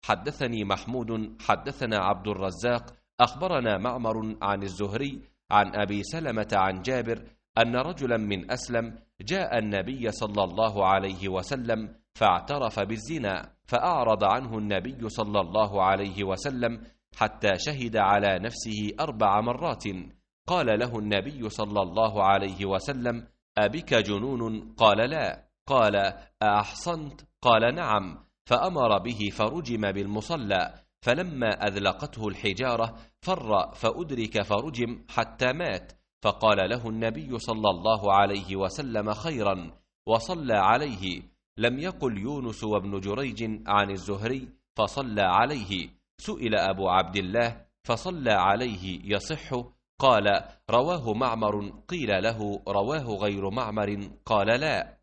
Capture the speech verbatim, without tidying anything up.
حدثني محمود حدثنا عبد الرزاق أخبرنا معمر عن الزهري عن أبي سلمة عن جابر أن رجلا من أسلم جاء النبي صلى الله عليه وسلم فاعترف بالزنا، فأعرض عنه النبي صلى الله عليه وسلم حتى شهد على نفسه أربع مرات. قال له النبي صلى الله عليه وسلم: أبك جنون؟ قال: لا. قال: أأحصنت؟ قال: نعم. فأمر به فرجم بالمصلى، فلما أذلقته الحجارة فر فأدرك فرجم حتى مات، فقال له النبي صلى الله عليه وسلم: خيرا، وصلى عليه. لم يقل يونس وابن جريج عن الزهري فصلى عليه. سئل أبو عبد الله: فصلى عليه يصح؟ قال: رواه معمر. قيل له: رواه غير معمر؟ قال: لا.